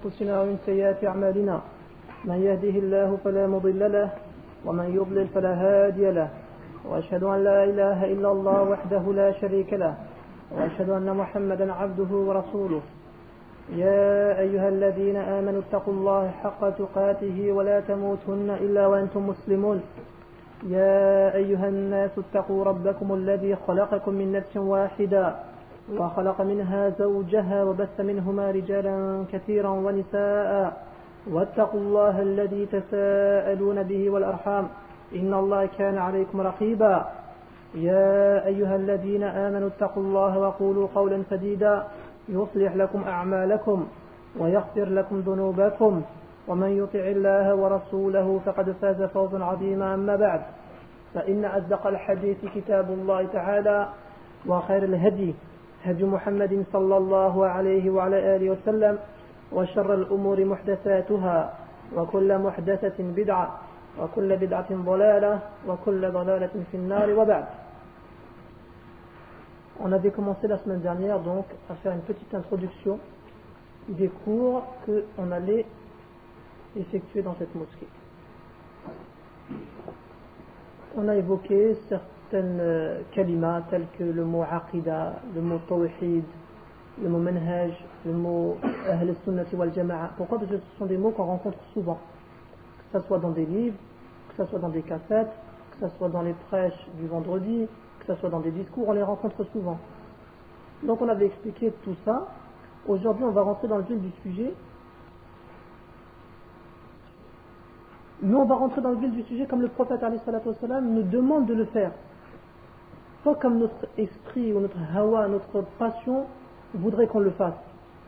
أنفسنا ومن سيئات أعمالنا من يهده الله فلا مضل له ومن يضلل فلا هادي له وأشهد أن لا إله إلا الله وحده لا شريك له وأشهد أن محمدا عبده ورسوله يا أيها الذين آمنوا اتقوا الله حق تقاته ولا تموتن إلا وأنتم مسلمون يا أيها الناس اتقوا ربكم الذي خلقكم من نفس واحدة وخلق منها زوجها وبث منهما رجالا كثيرا ونساء واتقوا الله الذي تساءلون به والأرحام إن الله كان عليكم رقيبا يا أيها الذين آمنوا اتقوا الله وقولوا قولا سديدا يصلح لكم أعمالكم ويغفر لكم ذنوبكم ومن يطع الله ورسوله فقد فاز فوزا عظيما. أما بعد فإن أصدق الحديث كتاب الله تعالى وخير الهدي هدي محمد صلى الله عليه وعلى آله وسلم وشر الأمور محدثاتها وكل محدثة بدعة وكل بدعة ضلالة وكل ضلالة في النار. وبعد. On avait commencé la semaine dernière donc à faire une petite introduction des cours qu'on allait effectuer dans cette mosquée. On a évoqué certaines kalimas telles que le mot aqida, le mot tawhid, le mot manhaj, le mot ahl sunnati wal jama'a. Pourquoi? Parce que ce sont des mots qu'on rencontre souvent, que ce soit dans des livres, que ce soit dans des cassettes, que ce soit dans les prêches du vendredi, que ce soit dans des discours, on les rencontre souvent. Donc on avait expliqué tout ça. Aujourd'hui on va rentrer dans le vif du sujet. Mais on va rentrer dans le vif du sujet comme le prophète alayhi salatu wassalam nous demande de le faire. Pas comme notre esprit ou notre hawa, notre passion voudrait qu'on le fasse.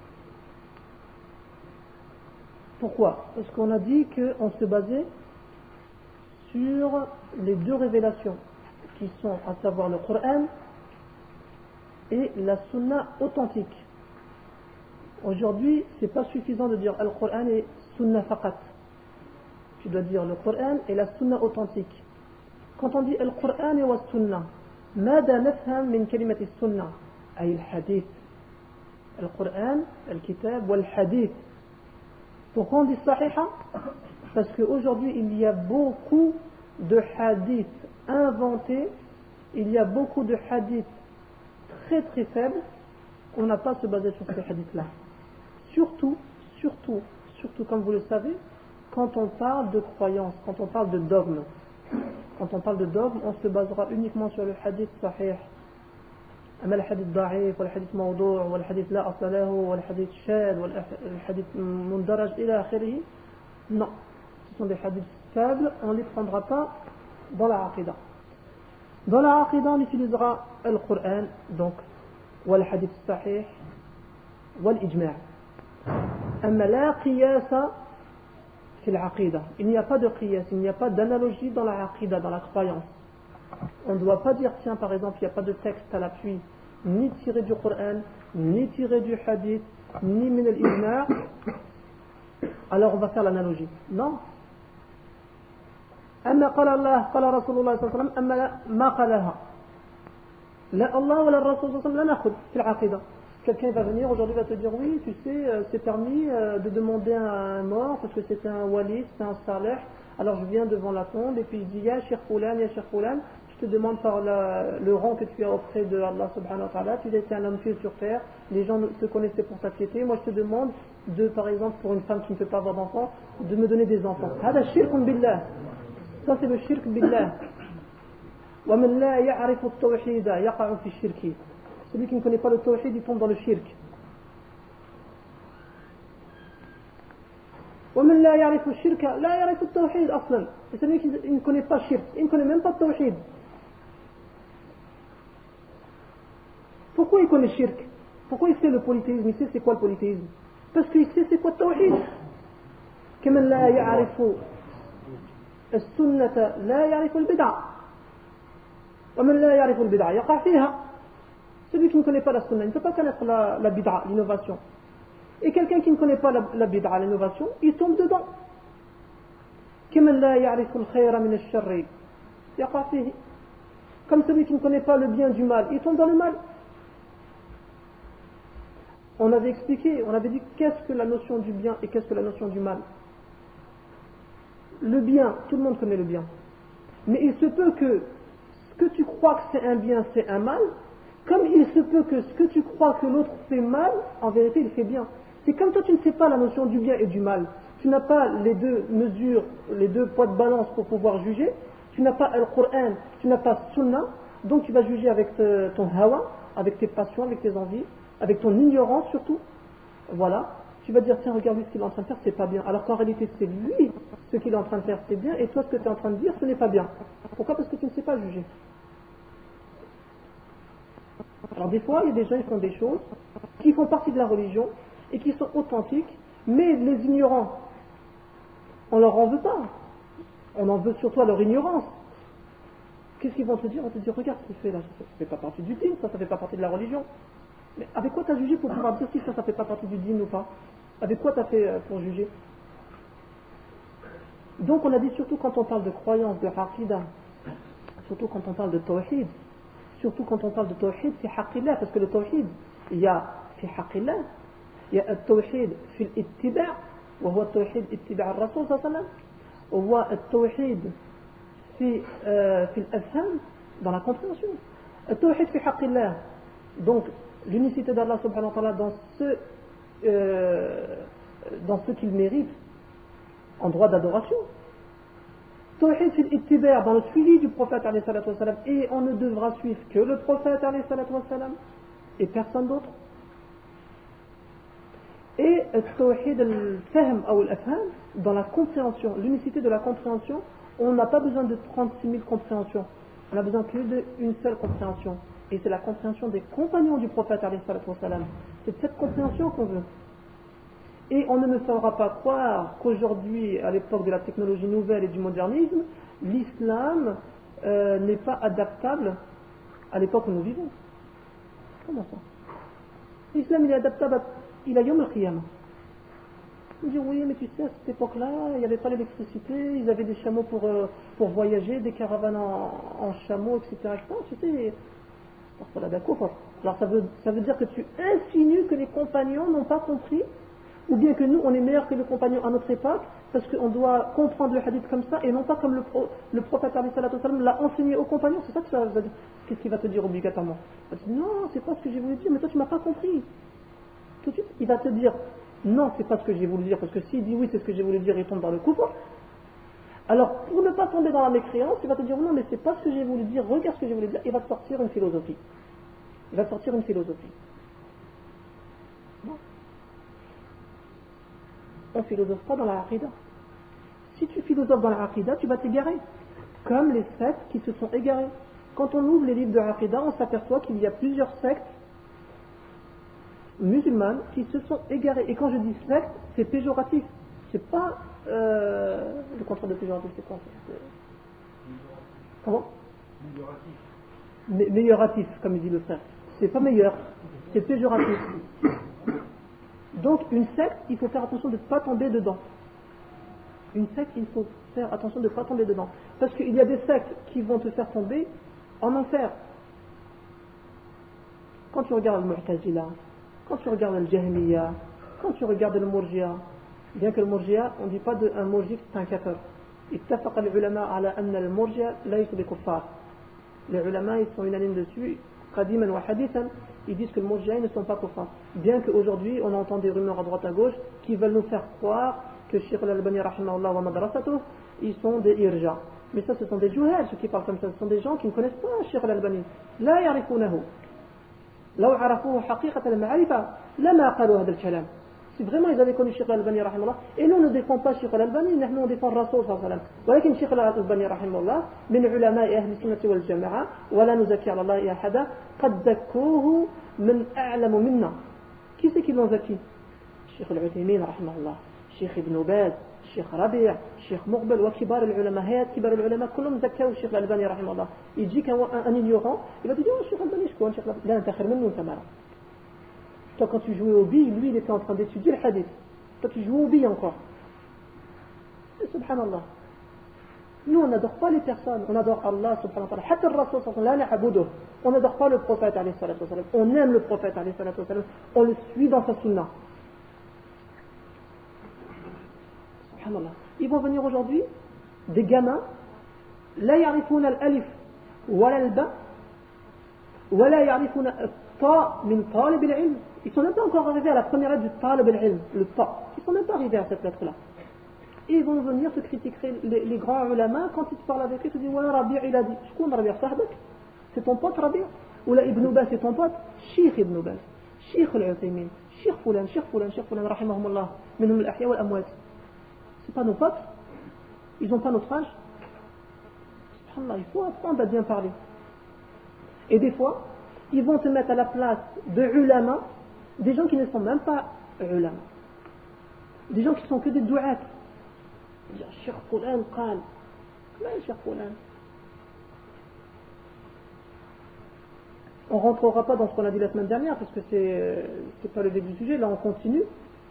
Pourquoi? Parce qu'on a dit qu'on se basait sur les deux révélations qui sont à savoir le Coran et la Sunna authentique. Aujourd'hui, c'est pas suffisant de dire Al-Coran et Sunna faqat. Tu dois dire le Coran et la Sunna authentique. Quand on dit Al-Coran et la Sunna, ماذا نفهم من كلمة السنة؟ أي الحديث. القرآن الكتاب والحديث. Pourquoi on dit Sahiha? Parce qu'aujourd'hui il y a beaucoup de hadiths inventés, il y a beaucoup de hadiths très très faibles. On n'a pas à se baser sur ces hadiths-là. Surtout comme vous le savez, quand on parle de croyance, quand on parle de dogme. Quand on parle de dogme, on se basera uniquement sur le hadith sahih. أما الحديث ضعيف والحديث موضوع والحديث لا أصل له والحديث شاذ والحديث مندرج إلى آخره. Non, ce sont des hadiths faibles, on ne les prendra pas dans la aqida. Dans la aqida, on utilisera le Coran, donc والحديث الصحيح والإجماع. أما لا قياس في العقيدة. Il n'y a pas de qiyas, il n'y a pas d'analogie dans la aqida, dans la croyance. On ne doit pas dire, tiens, par exemple, il n'y a pas de texte à l'appui, ni tiré du Coran, ni tiré du hadith, ni min al-ijma', alors on va faire l'analogie. Non. أما قال الله قال رسول الله صلى الله عليه وسلم أما ما قالها لا الله ولا الرسول صلى الله عليه وسلم لا نأخذ في العقيدة. Quelqu'un va venir aujourd'hui va te dire oui, tu sais, c'est permis de demander à un mort parce que c'était un wali, c'était un salih. Alors je viens devant la tombe et puis je dis ya Cheikh Foulan, ya Cheikh Foulan, je te demande par le rang que tu as auprès de Allah subhanahu wa ta'ala, tu étais un homme pieux sur terre, les gens te connaissaient pour ta piété, moi je te demande de, par exemple, pour une femme qui ne peut pas avoir d'enfants, de me donner des enfants. Hada shirkun billah. Ça c'est le shirk billah. Wa man la ya'rifu at-tawhid yaqa'u fi ash-shirk. Celui qui ne connaît pas le tawhid, il tombe dans le shirk. ومن لا يعرف الشرك لا يعرف التوحيد أصلا. Et celui qui ne connaît pas shirk, il ne connaît même pas le tawhid. Pourquoi il connaît shirk? Pourquoi il sait le polythéisme? Il sait c'est quoi le polythéisme? Parce qu'il sait c'est quoi le tawhid. كمن لا يعرف السنة لا يعرف البدعة ومن لا يعرف البدعة يقع فيها. Celui qui ne connaît pas la sunna, il ne peut pas connaître la bid'a, l'innovation. Et quelqu'un qui ne connaît pas la bid'a, l'innovation, il tombe dedans. كمن لا يعرف الخير من الشر يقع فيه. Comme celui qui ne connaît pas le bien du mal, il tombe dans le mal. On avait expliqué, on avait dit qu'est-ce que la notion du bien et qu'est-ce que la notion du mal. Le bien, tout le monde connaît le bien. Mais il se peut que ce que tu crois que c'est un bien, c'est un mal, comme il se peut que ce que tu crois que l'autre fait mal, en vérité il fait bien. C'est comme toi tu ne sais pas la notion du bien et du mal. Tu n'as pas les deux mesures, les deux poids de balance pour pouvoir juger. Tu n'as pas le Coran, tu n'as pas Sunna, donc tu vas juger avec ton hawa, avec tes passions, avec tes envies, avec ton ignorance surtout. Voilà. Tu vas dire, tiens, regarde lui, ce qu'il est en train de faire, c'est pas bien. Alors qu'en réalité, c'est lui, ce qu'il est en train de faire, c'est bien, et toi, ce que tu es en train de dire, ce n'est pas bien. Pourquoi? Parce que tu ne sais pas juger. Alors des fois, il y a des gens qui font des choses qui font partie de la religion et qui sont authentiques, mais les ignorants, on leur en veut pas. On en veut surtout à leur ignorance. Qu'est-ce qu'ils vont te dire? On va te dire, regarde ce qu'il fait là, ça ne fait pas partie du dîn, ça ne fait pas partie de la religion. Mais avec quoi tu as jugé pour pouvoir dire si ça ne fait pas partie du dîn ou pas? Avec quoi tu as fait pour juger? Donc on a dit surtout quand on parle de croyance, de aqidah, surtout quand on parle de tawhid, surtout quand on parle de tawhid, c'est haqillah, parce que le tawhid, il y a fi haqillah, il y a le tawhid fi l'ittiba', وهو التوحيد اتباع الرسول صلى الله عليه وسلم, وهو التوحيد في الأفهام, dans la compréhension. Le tawhid fi haqillah, donc l'unicité d'Allah subhanahu wa ta'ala dans ce qu'il mérite en droit d'adoration. Tawhid fil ittiba' dans le suivi du prophète alayhi salatu wa salam, et on ne devra suivre que le prophète alayhi salatu wa salam et personne d'autre. Et tawhid al-fahm ou al-afham dans la compréhension, l'unicité de la compréhension, on n'a pas besoin de 36 000 compréhensions, on a besoin que d'une seule compréhension, et c'est la compréhension des compagnons du prophète alayhi salatu wa salam. C'est cette compréhension qu'on veut. Et on ne me fera pas croire qu'aujourd'hui, à l'époque de la technologie nouvelle et du modernisme, l'islam n'est pas adaptable à l'époque où nous vivons. Comment ça? L'islam il est adaptable il a yom al-qiyamah. On dit oui, mais tu sais, à cette époque-là, il n'y avait pas l'électricité, ils avaient des chameaux pour voyager, des caravanes en chameaux, etc. Tu sais, alors ça veut dire que tu insinues que les compagnons n'ont pas compris, ou bien que nous, on est meilleurs que les compagnons à notre époque, parce qu'on doit comprendre le hadith comme ça, et non pas comme le prophète l'a enseigné aux compagnons. C'est ça que ça veut dire. Qu'est-ce qu'il va te dire obligatoirement? Il va te dire, non, c'est pas ce que j'ai voulu dire, mais toi tu m'as pas compris. Tout de suite, il va te dire, non, c'est pas ce que j'ai voulu dire, parce que s'il dit oui, c'est ce que j'ai voulu dire, il tombe dans le kufr. Alors, pour ne pas tomber dans la mécréance, il va te dire, non, mais c'est pas ce que j'ai voulu dire, regarde ce que j'ai voulu dire, il va te sortir une philosophie. Il va te sortir une philosophie. Non. On ne philosophe pas dans la aqidah. Si tu philosophes dans la aqidah, tu vas t'égarer. Comme les sectes qui se sont égarés. Quand on ouvre les livres de aqidah, on s'aperçoit qu'il y a plusieurs sectes musulmanes qui se sont égarées. Et quand je dis secte, c'est péjoratif. C'est pas le contraire de péjoratif, c'est quoi? Comment? Meilleuratif, comme il dit le frère. C'est pas meilleur, c'est péjoratif. Donc une secte, il faut faire attention de ne pas tomber dedans. Une secte, il faut faire attention de ne pas tomber dedans. Parce qu'il y a des sectes qui vont te faire tomber en enfer. Quand tu regardes le Mu'tazila, quand tu regardes le Jahmiya, quand tu regardes le Murji'a, bien que le Murji'a, on ne dit pas d'un Murji que c'est un kafir. اتفق العلماء على أن المرجع ليس بكفار. Les ulama, ils sont unanimes dessus, qadiman wa hadithan, ils disent que les Murji'a ne sont pas kuffar. Bien qu'aujourd'hui, on entend des rumeurs à droite à gauche qui veulent nous faire croire que Cheikh al-Albani rahimahullah wa madrasatuh, ils sont des irja. Mais ça, ce sont des juhal, ceux qui parlent comme ça, ce sont des gens qui ne connaissent pas Cheikh al-Albani. La yarifunahu. لو عرفوه حقيقة المعرفة لما قالوا هذا الكلام. Si vraiment ils avaient connu Cheikh al-Albani rahimahullah, et nous ne défendons pas Cheikh al-Albani, nous on défend Rasul sallallahu alayhi wa sallam. ولكن Cheikh al-Albani rahimahullah من علماء أهل السنة والجماعة ولا نزكي على الله أحدا قد ذكوه من أعلم منا. Qui c'est qui l'ont zaki? Cheikh al-Uthaymin rahimahullah, Cheikh Ibn Baz, Cheikh Rabi', Cheikh Muqbil وكبار العلماء, هيئة كبار العلماء كلهم زكوا Cheikh al-Albani rahimahullah. Il dit qu'un ignorant, il va te dire oh Cheikh al-Albani je connais Cheikh al-Albani, là انت خير منه انت مالك. Toi, quand tu jouais au billes, lui, il était en train d'étudier le hadith. Toi, tu jouais au billes encore. Et subhanallah. Nous, on n'adore pas les personnes, on adore Allah subhanahu wa ta'ala. Hatta al-Rasul sallallahu alayhi wa sallam, on n'adore pas le prophète alayhi salatu wa sallam. On aime le prophète alayhi salatu wa sallam. On le suit dans sa sunna. Subhanallah. Ils vont venir aujourd'hui, des gamins, la yarifuna al-alif, wala al-ba, wala yarifuna al-ta min talib al-ilm. Ils ne sont même pas encore arrivés à la première lettre du talib al-ilm, le ta. Ils ne sont même pas arrivés à cette lettre-là. Et ils vont venir te critiquer les grands ulama quand ils te parlent avec eux, ils te disent ouais, Rabi' il a dit. Je connais Rabi' Sahbak, c'est ton pote Rabi'. Ou là Ibn Baz c'est ton pote, Sheikh Ibn Baz, Sheikh Al-Uthaymin, Sheikh Fulan, rahimahumullah, minhum al-ahya wal amwat. C'est pas nos potes, ils n'ont pas notre âge. Subhanallah, il faut apprendre à bien parler. Et des fois, ils vont te mettre à la place de ulama, des gens qui ne sont même pas ulama. Des gens qui sont que des dou'at. Cheikh Fulan قال ما Cheikh Fulan. On ne rentrera pas dans ce qu'on a dit la semaine dernière parce que c'est pas le début du sujet. Là on continue.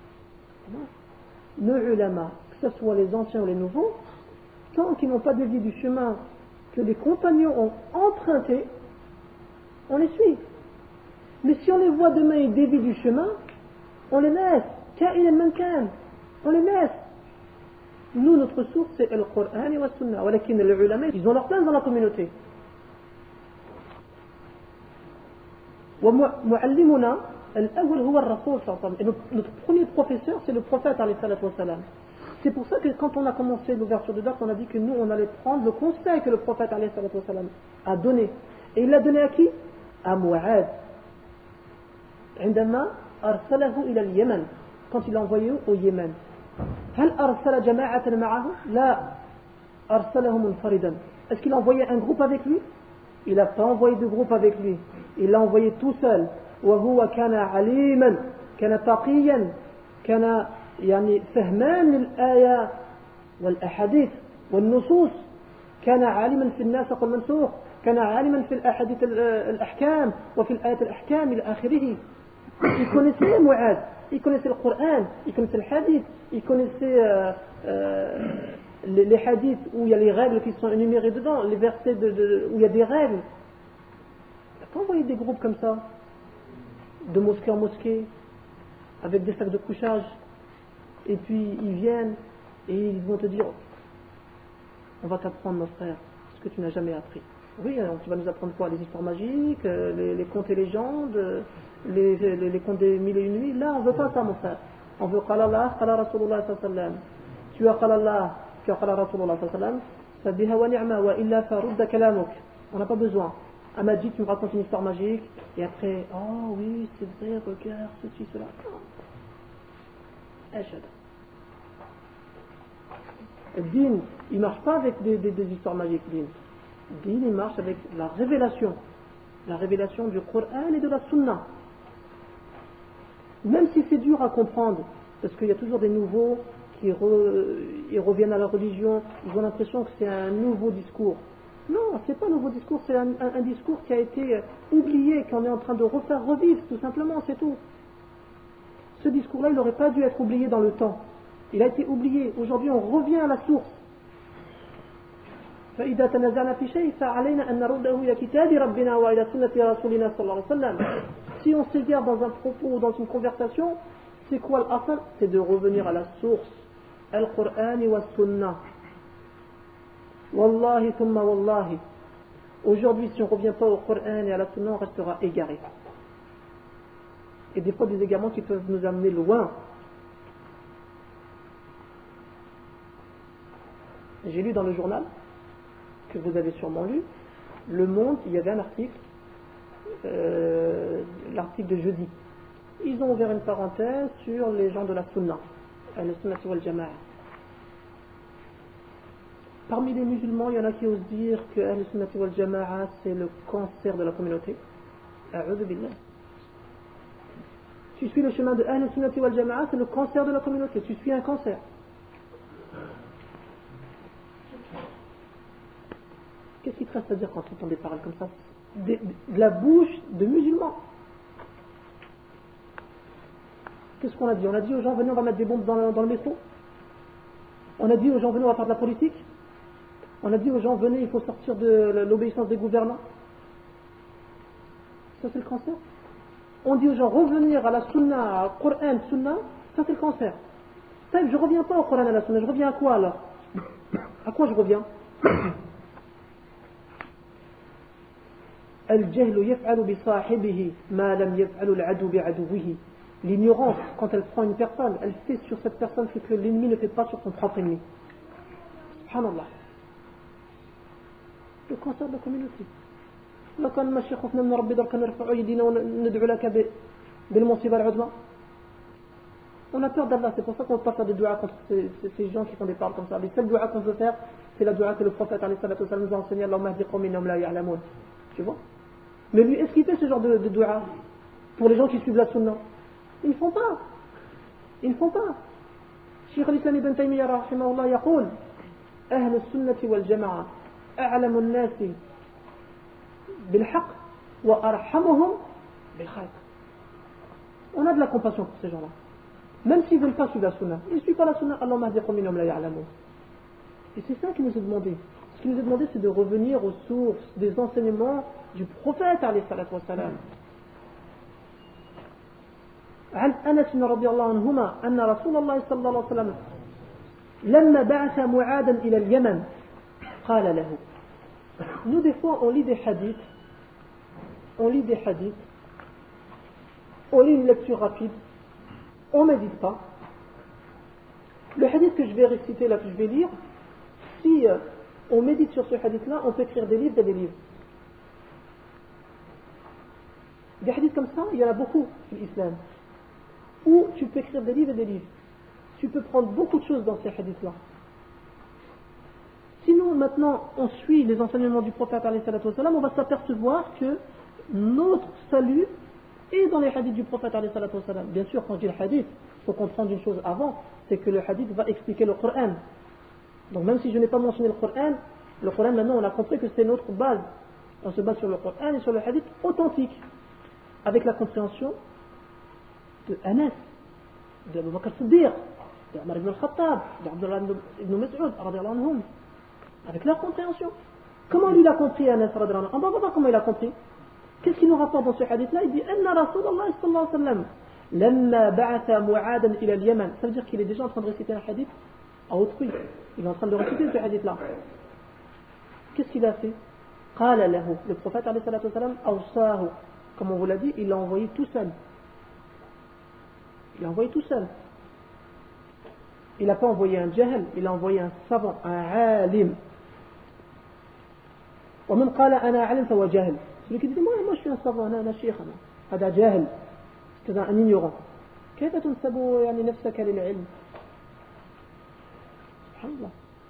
Nos ulama, que ce soit les anciens ou les nouveaux, tant qu'ils n'ont pas dévié du chemin que les compagnons ont emprunté, on les suit. Mais si on les voit demain ils dévient du chemin, on les laisse. On les laisse. Nous, notre source, c'est le Coran et la Sunna. Mais les ulama, ils ont leur place dans la communauté. ومعلمنا الأول هو الرسول صلى الله عليه وسلم. Et notre premier professeur, c'est le prophète عليه الصلاة والسلام. C'est pour ça que quand on a commencé l'ouverture de dars, on a dit que nous, on allait prendre le conseil que le prophète عليه الصلاة والسلام a donné. Et il l'a donné à qui? À Mu'ad. عندما أرسله إلى اليمن. Quand il l'a envoyé au Yémen. هل أرسل جماعة معه؟ لا أرسله منفردا. Est-ce qu'il a envoyé un groupe avec lui? Il n'a pas envoyé de groupe avec lui. Il l'a envoyé tout seul. وهو كان عليما كان تقيا كان يعني فهمان للآيات والأحاديث والنصوص كان عالما في الناسخ والمنسوخ كان عالما في الأحاديث الأحكام وفي الآيات الأحكام إلى آخره. Il connaissait Mu'ad, il connaissait le Coran, il connaissait le hadith, il connaissait les hadiths où il y a les règles qui sont énumérées dedans, les versets où il y a des règles. Il n'a pas envoyé des groupes comme ça, de mosquée en mosquée, avec des sacs de couchage, et puis ils viennent et ils vont te dire on va t'apprendre mon frère, ce que tu n'as jamais appris. Oui, alors tu vas nous apprendre quoi? Les histoires magiques, les contes et légendes, les contes des mille et une nuits. Là, on ne veut pas ça, mon frère. On veut qala Allah, qala Rasulullah sallallahu alayhi wa sallam. Tu as qala Allah, tu as qala Rasulullah sallallahu alayhi wa sallam. Sabiha wa ni'ma wa illa farudda kalamuk. On n'a pas besoin. Elle m'a dit, tu me racontes une histoire magique, et après, oh oui, c'est vrai, regarde, ceci, cela. Ashad. Le din, il ne marche pas avec des histoires magiques, din. Din, il marche avec la révélation du Coran et de la Sunna. Même si c'est dur à comprendre, parce qu'il y a toujours des nouveaux qui ils reviennent à la religion, ils ont l'impression que c'est un nouveau discours. Non, c'est pas un nouveau discours, c'est un discours qui a été oublié, qu'on est en train de refaire revivre, tout simplement, c'est tout. Ce discours-là, il n'aurait pas dû être oublié dans le temps. Il a été oublié. Aujourd'hui, on revient à la source. فإذا تنازعنا في شيء فعلينا أن نرده إلى كتاب ربنا وإلى سنة رسولنا صلى الله عليه وسلم. Si on s'égare dans un propos ou dans une conversation, c'est quoi l'asl? C'est de revenir à la source, al-Qur'an wa Sunnah. Wallahi thumma wallahi. Aujourd'hui, si on ne revient pas au Qur'an et à la Sunnah, on restera égaré. Et des fois, des égarements qui peuvent nous amener loin. J'ai lu dans le journal, que vous avez sûrement lu, Le Monde, il y avait un article, l'article de jeudi. Ils ont ouvert une parenthèse sur les gens de la Sunna, le Sunnah wal Jama'a. Parmi les musulmans, il y en a qui osent dire que le Sunnah wal Jama'a c'est le cancer de la communauté. A'udhu billah. Tu suis le chemin de le Sunnah wal Jama'a, c'est le cancer de la communauté. Tu suis un cancer. Qu'est-ce qui te reste à dire quand tu entends des paroles comme ça de la bouche de musulmans? Qu'est-ce qu'on a dit? On a dit aux gens, venez, on va mettre des bombes dans le métro. On a dit aux gens, venez, on va faire de la politique. On a dit aux gens, venez, il faut sortir de l'obéissance des gouvernants. Ça c'est le cancer. On dit aux gens, revenir à la sunna, au Coran, sunna, ça c'est le cancer. Je ne reviens pas au Coran et à la sunna, je reviens à quoi alors? À quoi je reviens? L'ignorance, quand elle prend une personne, elle fait sur cette personne ce que l'ennemi ne fait pas sur son propre ennemi. Subhanallah. Le cancer de la communauté. On a peur d'Allah, c'est pour ça qu'on ne peut pas faire des du'a contre ces gens qui font des paroles comme ça. Les seuls du'a qu'on peut faire, c'est la du'a que le prophète nous a enseigné, Allahumma hdi qawmi innahum la ya'lamun. Tu vois? Mais lui, est-ce qu'il fait ce genre de du'a pour les gens qui suivent la sunna? Ils ne font pas. Ils ne font pas. Cheikh al-Islam ibn Taymiyyah rahimahullah yaqul أهل السنة والجماعة أعلم الناس بالحق وأرحمهم بالخلق. On a de la compassion pour ces gens-là. Même s'ils ne veulent pas suivre la sunna. Ils ne suivent pas la sunna. Allahumma hdi qawmi innahum la ya'lamun. Et c'est ça qui nous est demandé. Ce qui nous est demandé, c'est de revenir aux sources des enseignements du prophète alayhi salatu wassalam. عن أنس رضي الله عنهما أن رسول الله صلى الله عليه وسلم لما بعث معاذا إلى اليمن قال له. Nous des fois on lit des hadiths, on lit une lecture rapide, on ne médite pas. Le hadith que je vais réciter là, que je vais lire, si on médite sur ce hadith là, on peut écrire des livres et des livres. Des hadiths comme ça, il y en a beaucoup dans l'islam. Où tu peux écrire des livres et des livres. Tu peux prendre beaucoup de choses dans ces hadiths-là. Sinon, maintenant, on suit les enseignements du prophète, on va s'apercevoir que notre salut est dans les hadiths du prophète. Bien sûr, quand je dis le hadith, il faut comprendre une chose avant, c'est que le hadith va expliquer le Coran. Donc même si je n'ai pas mentionné le Coran, maintenant, on a compris que c'est notre base. On se base sur le Coran et sur le hadith authentique, avec la compréhension de Anas, de Abu Bakr Siddiq, de Omar ibn al-Khattab, de Abdullah ibn Mas'ud, radiyallahu anhum, avec leur compréhension. Comment lui il a compris Anas, radiyallahu anhu? On va voir comment il a compris. Qu'est-ce qu'il nous rapporte dans ce hadith-là? Il dit Anna Rasulullah sallallahu alayhi wa sallam lamma ba'atha Mu'adan ila al-Yaman. Ça veut dire qu'il est déjà en train de réciter un hadith à autrui. Il est en train de réciter ce hadith-là. Qu'est-ce qu'il a fait? Qala lahu. Le prophète alayhi salatu wa sallam awsahu. Comme on vous l'a dit, il l'a envoyé tout seul. Il l'a envoyé tout seul. Il n'a pas envoyé un jahil, il a envoyé un savant, un alim. ومن قال أنا عالم فهو جاهل. Celui qui dit moi je suis un savant, أنا شيخ أنا. هذا جاهل. C'est un ignorant. كيف تنسب يعني نفسك للعلم؟ سبحان الله.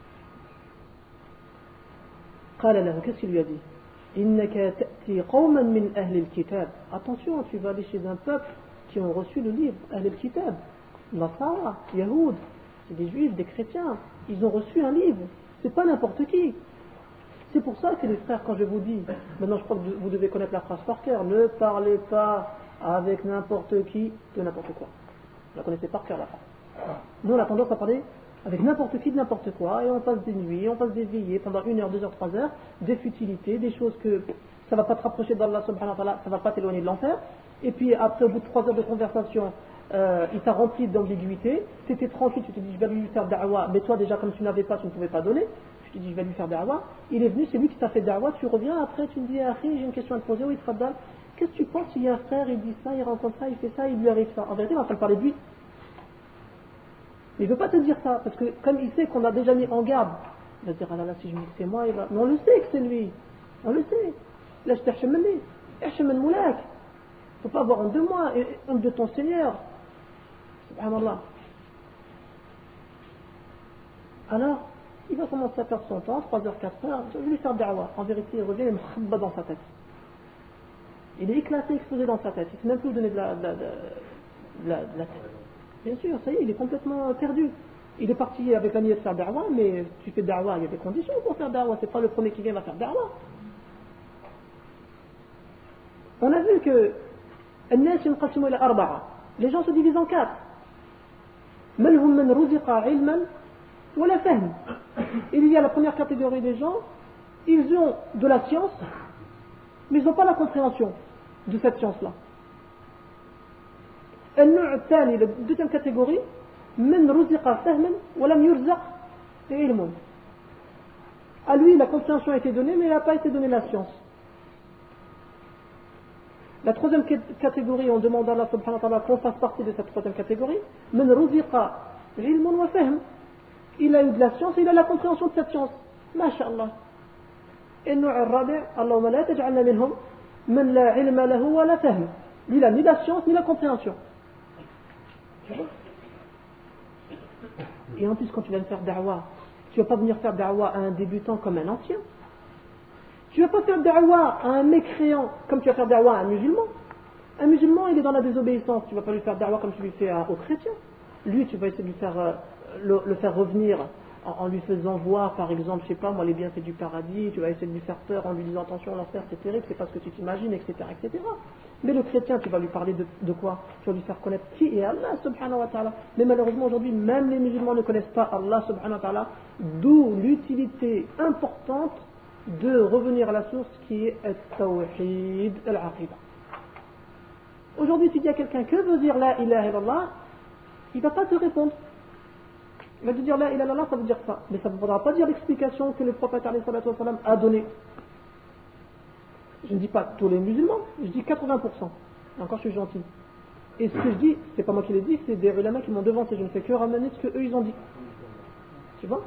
قال له, qu'est-ce qu'il lui a dit? إنك تأتي قوما من أهل الكتاب. Attention, tu vas aller chez un peuple qui ont reçu le livre, أهل الكتاب. Nasara, Yahoud, c'est des juifs, des chrétiens. Ils ont reçu un livre. C'est pas n'importe qui. C'est pour ça que les frères, quand je vous dis, maintenant je crois que vous devez connaître la phrase par cœur, ne parlez pas avec n'importe qui de n'importe quoi. Vous la connaissez par cœur la phrase. Nous on a tendance à parler avec n'importe qui de n'importe quoi, et on passe des nuits, on passe des veillées pendant 1 heure, 2 heures, 3 heures, des futilités, des choses que ça va pas te rapprocher d'Allah subhanahu wa ta'ala, ça va pas t'éloigner de l'enfer, et puis après au bout de 3 heures de conversation, il t'a rempli d'ambiguïté, tu étais tranquille, tu te dis je vais lui faire da'wa, mais toi déjà comme tu n'avais pas, tu ne pouvais pas donner, tu te dis je vais lui faire da'wa, il est venu, c'est lui qui t'a fait da'wa, tu reviens après, tu me dis ah, j'ai une question à te poser, oui tfaddal, qu'est-ce que tu penses s'il y a un frère, il dit ça, il rencontre ça, il fait ça, il lui arrive ça? En vérité, il va pas parler de lui. Il ne veut pas te dire ça, parce que comme il sait qu'on a déjà mis en garde, il va dire ah là là, si je me dis que c'est moi, il va... Mais on le sait que c'est lui, on le sait. Là je t'ai moulak. Il ne faut pas avoir honte de moi, et honte de ton Seigneur. Subhanallah. Alors, il va commencer à perdre son temps, 3 heures, 4 heures, je vais lui faire da'wa. En vérité, il revient, il me khabba dans sa tête. Il est éclaté, explosé dans sa tête. Il ne sait même plus où donner de la tête. Bien sûr, ça y est, il est complètement perdu. Il est parti avec la niyyah de faire da'wa, mais tu fais da'wa, il y a des conditions pour faire da'wa. C'est pas le premier qui vient va faire da'wa. On a vu que les gens se divisent en 4. من هم من رزق علما ولا فهم. Il y a la première catégorie des gens, ils ont de la science, mais ils n'ont pas la compréhension de cette science-là. النوع الثاني, la deuxième catégorie, من رزق فهما ولم يرزق علم. À lui, la compréhension a été donnée, mais il n'a pas été donnée la science. La troisième catégorie, on demande à Allah subhanahu wa ta'ala qu'on fasse partie de cette troisième catégorie. من رزق علم وفهم. Il a eu de la science et il a la compréhension de cette science. ما شاء الله. النوع الرابع, اللهم لا تجعلنا منهم من لا علم له ولا فهم. Il n'a ni la science ni la compréhension. Et en plus, quand tu vas faire da'wah, tu ne vas pas venir faire da'wah à un débutant comme un ancien. Tu ne vas pas faire da'wah à un mécréant comme tu vas faire da'wah à un musulman. Un musulman, il est dans la désobéissance. Tu ne vas pas lui faire da'wah comme tu lui fais aux chrétiens. Lui, tu vas essayer de lui faire, le faire revenir en lui faisant voir, par exemple, je sais pas moi, les bienfaits du paradis. Tu vas essayer de lui faire peur en lui disant attention, l'enfer c'est terrible, c'est pas ce que tu t'imagines, etc., etc. Mais le chrétien, tu vas lui parler de quoi? Tu vas lui faire connaître qui est Allah subhanahu wa ta'ala. Mais malheureusement aujourd'hui, même les musulmans ne connaissent pas Allah subhanahu wa ta'ala, d'où l'utilité importante de revenir à la source qui est al-tawhid al-aqidah. Aujourd'hui, si tu dis à quelqu'un que veut dire la ilaha illallah, il ne va pas te répondre. Il va te dire la ilaha illallah, ça veut dire ça. Mais ça ne voudra pas dire l'explication que le prophète a donnée. Je ne dis pas tous les musulmans, je dis 80%. Et encore, je suis gentil. Et ce que je dis, c'est pas moi qui l'ai dit, c'est des ulama qui m'ont devancé. Je ne fais que ramener ce qu'eux ils ont dit. Tu vois?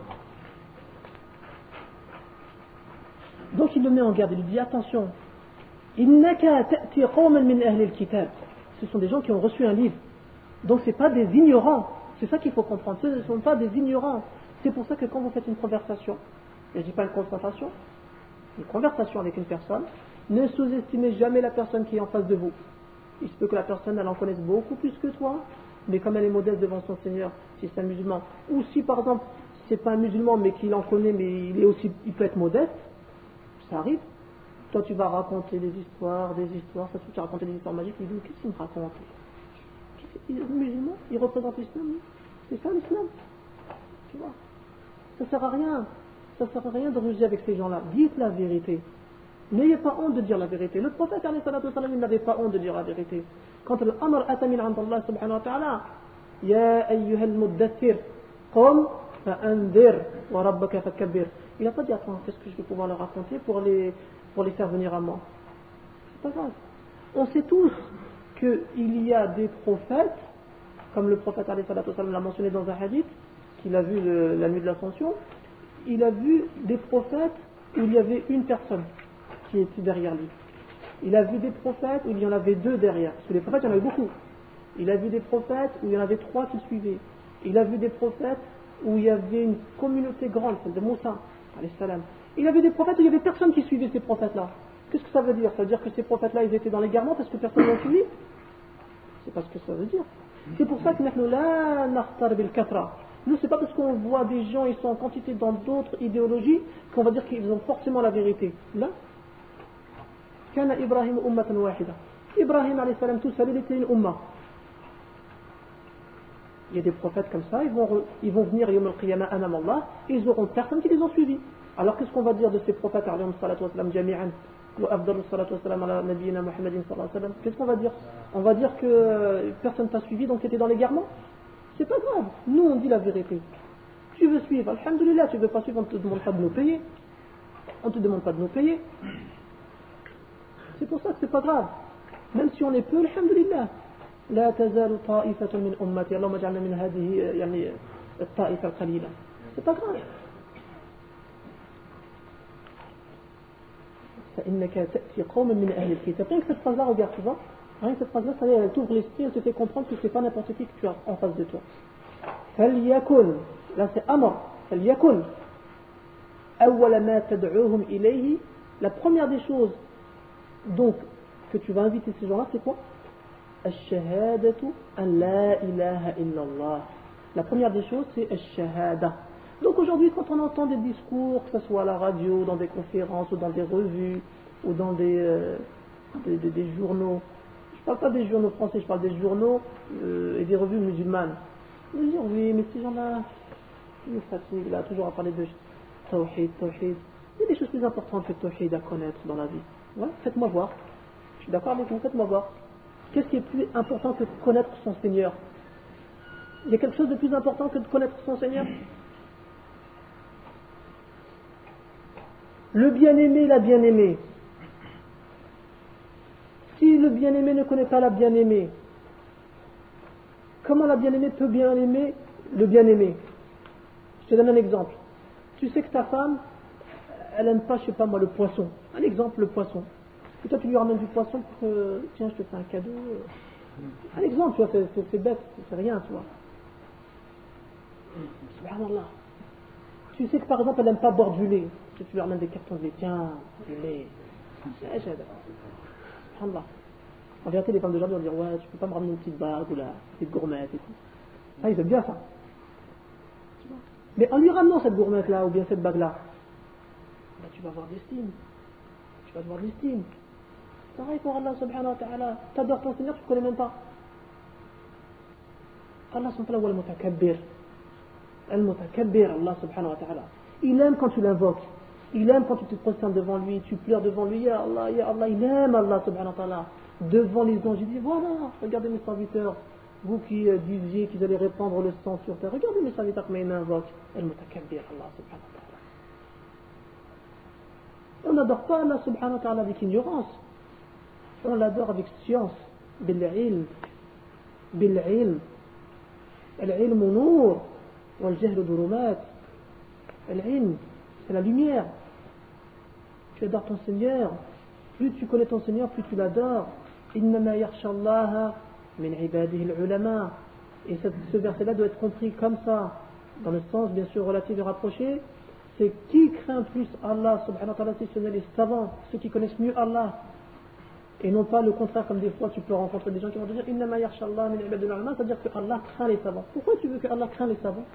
Donc il le met en garde, il lui dit attention. Innaka ta'ti qawman min ahli al-kitab. Ce sont des gens qui ont reçu un livre. Donc ce n'est pas des ignorants. C'est ça qu'il faut comprendre. Ce ne sont pas des ignorants. C'est pour ça que quand vous faites une conversation, et je ne dis pas une confrontation, une conversation avec une personne, ne sous-estimez jamais la personne qui est en face de vous. Il se peut que la personne elle en connaisse beaucoup plus que toi, mais comme elle est modeste devant son Seigneur, si c'est un musulman, ou si par exemple c'est pas un musulman mais qu'il en connaît mais il peut être modeste, ça arrive. Toi tu vas raconter des histoires, ça tu vas raconter des histoires magiques, il dit qu'est-ce qu'il me raconte? Il est musulman, il représente l'islam, c'est ça l'islam. Tu vois, ça sert à rien. Ça sert à rien de ruser avec ces gens-là. Dites la vérité. N'ayez pas honte de dire la vérité. Le prophète il n'avait pas honte de dire la vérité. Quand l'amr ata min 'inda Allah subhanahu wa ta'ala, ya ayyuhal muddathir, qum fa'anzir wa rabbaka fakabbir. Il n'a pas dit attends, qu'est-ce que je vais pouvoir leur raconter pour les faire venir à moi. C'est pas grave. On sait tous qu'il y a des prophètes, comme le prophète l'a mentionné dans un hadith, qu'il a vu la nuit de l'ascension, il a vu des prophètes où il y avait une personne qui était derrière lui. Il a vu des prophètes où il y en avait deux derrière. Parce que les prophètes, il y en avait beaucoup. Il a vu des prophètes où il y en avait trois qui suivaient. Il a vu des prophètes où il y avait une communauté grande, celle de Moussa, alayhi salam. Il a vu des prophètes où il y avait personne qui suivait ces prophètes-là. Qu'est-ce que ça veut dire? Ça veut dire que ces prophètes-là, ils étaient dans l'égarement parce que personne ne les suivi? C'est pas ce que ça veut dire. C'est pour ça que nous, c'est pas parce qu'on voit des gens, ils sont en quantité dans d'autres idéologies, qu'on va dire qu'ils ont forcément la vérité. Là, Kana Ibrahim ummatan wahida. Ibrahim alayhi salam tout seul, il était une umma. Il y a des prophètes comme ça, ils vont venir yawm al-qiyamah anam Allah, et ils auront personne qui les ont suivis. Alors qu'est-ce qu'on va dire de ces prophètes alayhi salatu wa salam jami'an? Qu'est-ce qu'on va dire? On va dire que personne t'a suivi donc tu étais dans l'égarement? C'est pas grave, nous on dit la vérité. Tu veux suivre, alhamdoulilah, tu veux pas suivre, on ne te demande pas de nous payer. On ne te demande pas de nous payer. C'est pour ça que c'est pas grave. Même si on est peu, alhamdoulilah. لا تزال طائفة من أمتي اللهم اجعلنا من هذه يعني الطائفة القليلة. C'est pas grave. فإنك تأتي قوم من أهل الكتاب. Rien que cette phrase-là, regarde, tu vois. Rien que cette phrase-là, ça y est, elle t'ouvre l'esprit, elle te fait comprendre que c'est pas n'importe qui que tu as en face de toi. فليكن. Là c'est amr. فليكن. أول ما تدعوهم إليه. La première des choses donc que tu vas inviter ces gens-là, c'est quoi? Ash-shahadatu an la ilaha illallah. La première des choses, c'est ash-shahada. Donc aujourd'hui, quand on entend des discours, que ce soit à la radio, dans des conférences, ou dans des revues, ou dans des journaux, je ne parle pas des journaux français, je parle des journaux et des revues musulmanes. Ils disent oui, mais ces gens-là, Il nous fatigue là, toujours à parler de tawhid, tawhid. Il y a des choses plus importantes que tawhid à connaître dans la vie. Ouais, faites-moi voir. Je suis d'accord avec vous, faites-moi voir. Qu'est-ce qui est plus important que de connaître son Seigneur? Il y a quelque chose de plus important que de connaître son Seigneur? Le bien-aimé, la bien-aimée. Si le bien-aimé ne connaît pas la bien-aimée, comment la bien-aimée peut bien aimer le bien-aimé? Je te donne un exemple. Tu sais que ta femme, elle n'aime pas, je sais pas moi, le poisson. Un exemple, le poisson. Et toi, tu lui ramènes du poisson pour que, tiens, je te fais un cadeau. Un exemple, tu vois, c'est bête, c'est rien, tu vois. Subhanallah. Tu sais que par exemple, elle n'aime pas boire du lait. Tu lui ramènes des cartons de lait, tiens, du lait. Subhanallah. En vérité, les femmes de aujourd'hui vont dire, ouais, tu peux pas me ramener une petite bague ou la petite gourmette et tout. Ah, ils aiment bien ça. Mais en lui ramenant cette gourmette-là ou bien cette bague-là, ben, tu vas avoir de l'estime. Tu vas avoir de l'estime. Pareil pour Allah subhanahu wa ta'ala. T'adores ton Seigneur, tu ne connais même pas. Allah subhanahu wa ta'ala, al-mutakabbir, Allah subhanahu wa ta'ala. Il aime quand tu l'invoques. Il aime quand tu te prosternes devant lui, tu pleures devant lui. Ya Allah, ya Allah. Il aime Allah subhanahu wa ta'ala. Devant les anges, il dit, voilà, regardez mes serviteurs. Vous qui disiez qu'ils allaient répandre le sang sur terre, regardez mes serviteurs comme ils m'invoquent. Al-mutakabbir, Allah subhanahu wa ta'ala. On n'adore pas Allah subhanahu wa ta'ala avec ignorance. On l'adore avec science. Bil-ilm. Bil-ilm. Al-ilm nour. Wal-jahl dhurumat. Al-ilm, c'est la lumière. Tu adores ton Seigneur. Plus tu connais ton Seigneur, plus tu l'adores. Innama yakhsha Allah min ibadihi al-ulama. Et ce verset-là doit être compris comme ça, dans le sens bien sûr relatif et rapproché. C'est qui craint plus Allah subhanahu wa ta'ala, ce sont les savants, ceux qui connaissent mieux Allah. Et non pas le contraire, comme des fois tu peux rencontrer des gens qui vont te dire Innama yakhsha Allah min ibadihi al-ulama, c'est-à-dire que Allah craint les savants. Pourquoi tu veux que Allah craint les savants?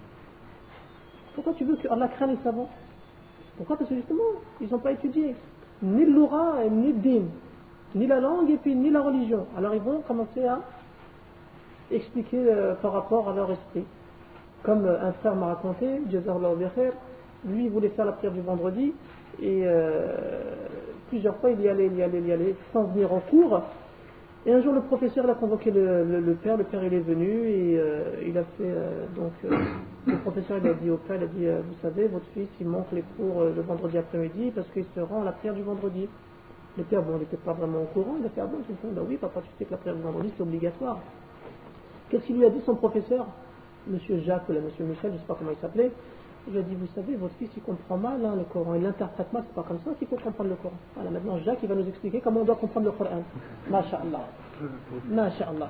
Pourquoi tu veux que Allah craint les savants? Pourquoi? Parce que justement, ils n'ont pas étudié ni le Loura, ni le din, ni la langue et puis ni la religion. Alors ils vont commencer à expliquer par rapport à leur esprit. Comme un frère m'a raconté, Jazarullah bi khair, lui il voulait faire la prière du vendredi et plusieurs fois il y allait sans venir en cours. Et un jour le professeur il a convoqué le père il est venu et il a fait le professeur il a dit au père, il a dit vous savez votre fils il manque les cours le vendredi après-midi parce qu'il se rend à la prière du vendredi. Le père bon il n'était pas vraiment au courant, il a fait ah bon tu me dis bah oui papa tu sais que la prière du vendredi c'est obligatoire. Qu'est-ce qu'il lui a dit son professeur, monsieur Jacques ou monsieur Michel, je ne sais pas comment il s'appelait. Il a dit vous savez votre fils il comprend mal le Coran, il l'interprète mal, c'est pas comme ça qu'il faut comprendre le Coran. Voilà, maintenant Jacques il va nous expliquer comment on doit comprendre le Coran. Masha'Allah. Masha'Allah.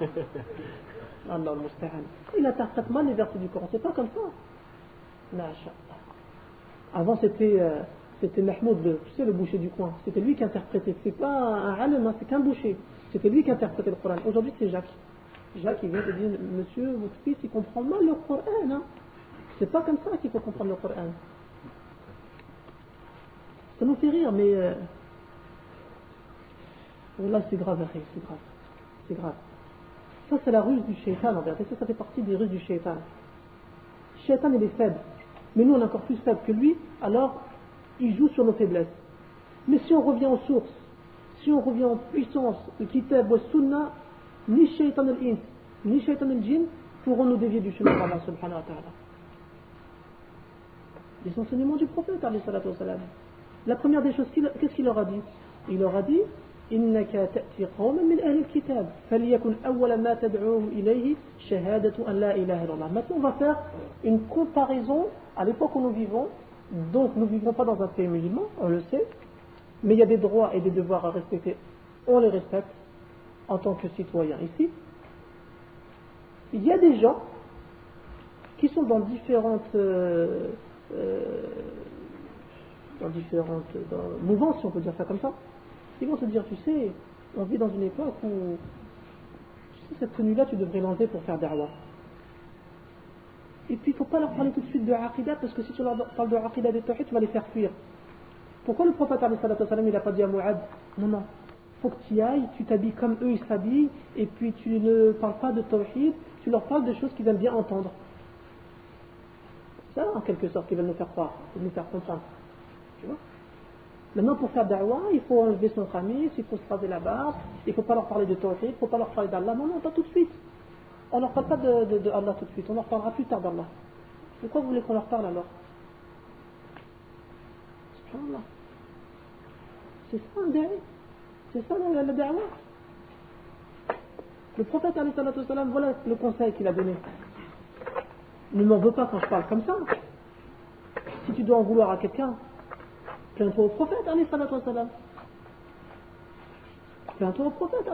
Allah al-Musta'an. Il interprète mal les versets du Coran, c'est pas comme ça. Masha'Allah. Avant c'était Mahmoud, tu sais le boucher du coin, c'était lui qui interprétait, c'est pas un alim, c'est qu'un boucher, c'était lui qui interprétait le Coran. Aujourd'hui c'est Jacques. Jacques il vient te dire monsieur votre fils il comprend mal le Coran hein. C'est pas comme ça qu'il faut comprendre le Coran. Ça nous fait rire, mais là c'est grave, c'est grave. C'est grave. Ça c'est la ruse du shaitan en vérité, ça fait partie des ruses du shaitan. Le shaitan il est faible, mais nous on est encore plus faible que lui, alors il joue sur nos faiblesses. Mais si on revient aux sources, si on revient en puissance, le kitab wa sunnah, ni shaitan al-ins, ni shaitan al-jinn pourront nous dévier du chemin d'Allah subhanahu wa ta'ala. Les enseignements du prophète alayhi salatu wa salam. La première des choses, qu'est-ce qu'il leur a dit? Il leur a dit innaka ta'ti qawman min ahli al-kitab falyakun awwala ma tad'uhum ilayhi shahadatu an la ilaha illallah. Maintenant on va faire une comparaison à l'époque où nous vivons. Donc nous ne vivons pas dans un pays musulman, on le sait, mais il y a des droits et des devoirs à respecter, on les respecte en tant que citoyens ici. Il y a des gens qui sont dans différentes mouvances, si on peut dire ça comme ça. Ils vont te dire, tu sais, on vit dans une époque où tu sais, cette tenue-là, tu devrais l'enlever pour faire da'wah. Et puis il ne faut pas leur parler tout de suite de aqidah, parce que si tu leur parles de aqidah de tawhid, tu vas les faire fuir. Pourquoi le prophète il n'a pas dit à Mu'ad, non, il faut que tu y ailles, tu t'habilles comme eux ils s'habillent, et puis tu ne parles pas de tawhid, tu leur parles de choses qu'ils aiment bien entendre. ça en quelque sorte qu'ils veulent nous faire croire, nous faire comprendre. Tu vois? Maintenant pour faire da'wah, il faut enlever son khamis, il faut se raser la barbe, il ne faut pas leur parler de tawhid, il ne faut pas leur parler d'Allah. Non, pas tout de suite. On ne leur parle pas de Allah tout de suite, on leur parlera plus tard d'Allah. De quoi vous voulez qu'on leur parle alors? Subhanallah. C'est ça un da'i. C'est ça la da'wah. Le prophète, voilà le conseil qu'il a donné. Ne m'en veux pas quand je parle comme ça. Si tu dois en vouloir à quelqu'un, plains-toi au prophète, plains-toi au prophète,